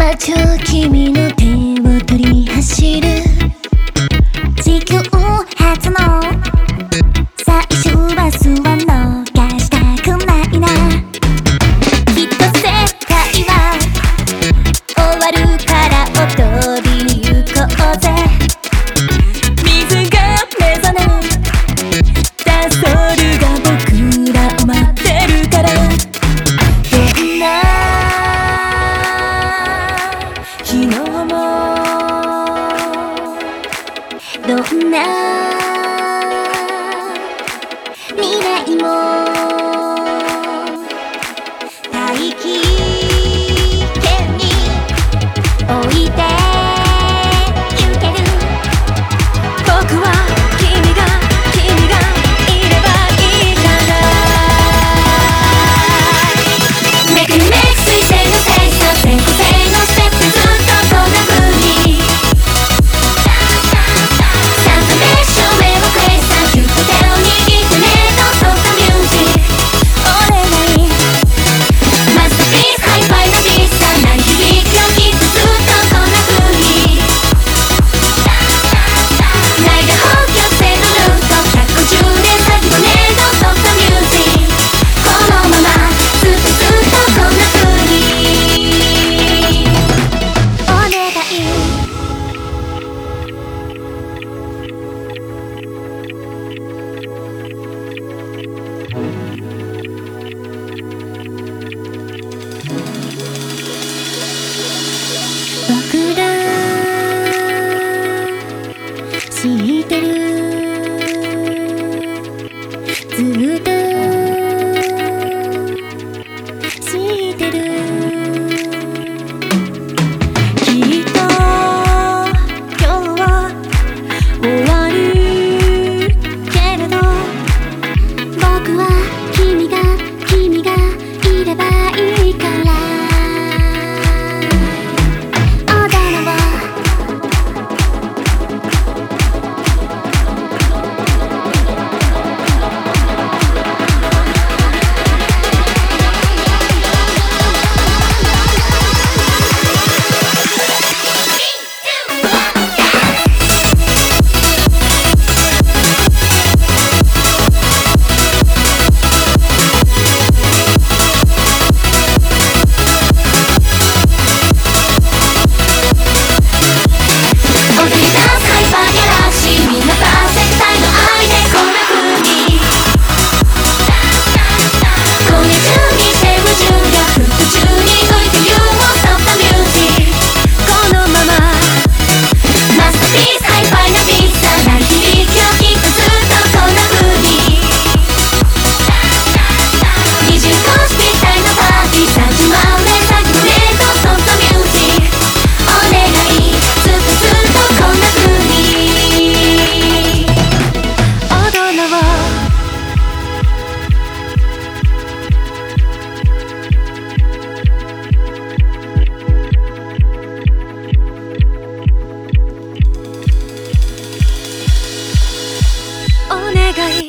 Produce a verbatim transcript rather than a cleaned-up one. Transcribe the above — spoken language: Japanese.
街を君の手を取り走る地球初の最終バスは逃したくないな。きっと世界は終わるから踊りに行こうぜ。水が目覚めダンソールが僕らを待ってるから。どんな昨日もどんな未来も大気圏に置いてゆける。僕は君が君がいればいいから。めくるめく水星の星座線個性のステップずっとこんな風にサンタメッション目をクレイさんキュッと手を握ってねとそったミュージックお願い。マスターピースハイファイなビースさ鳴り響くよきっとずっとこんな風にないが本気をせのルートひゃくごじゅうねん先のねとそったミュージックこのままずっとずっとこんな風にお願い。僕ら知ってるずっと知ってる。きっと今日は終わるけれど僕は君が君がいればいいから。踊ろうお願い。